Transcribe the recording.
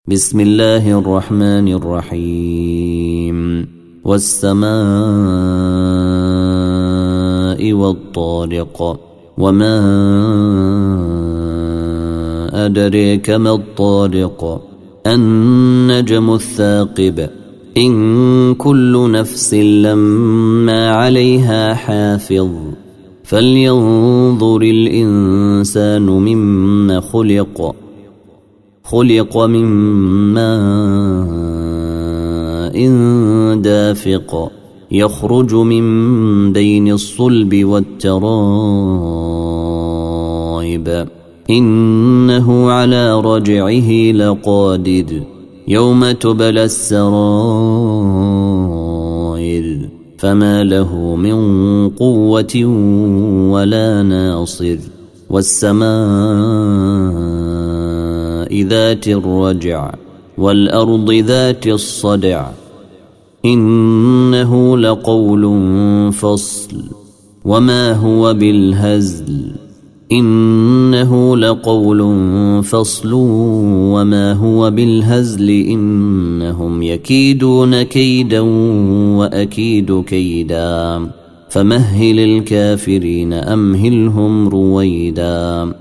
بسم الله الرحمن الرحيم والسماء والطارق وما أدريك ما الطارق النجم الثاقب إن كل نفس لما عليها حافظ فلينظر الإنسان مما خلق من ماء دافق يخرج من بين الصلب والترائب إنه على رجعه لقادر يوم تبلى السرائر فما له من قوة ولا ناصر والسماء ذات الرجع والأرض ذات الصدع إنه لقول فصل وما هو بالهزل إنه لقول فصل وما هو بالهزل إنهم يكيدون كيدا وأكيد كيدا فمهل الكافرين أمهلهم رويدا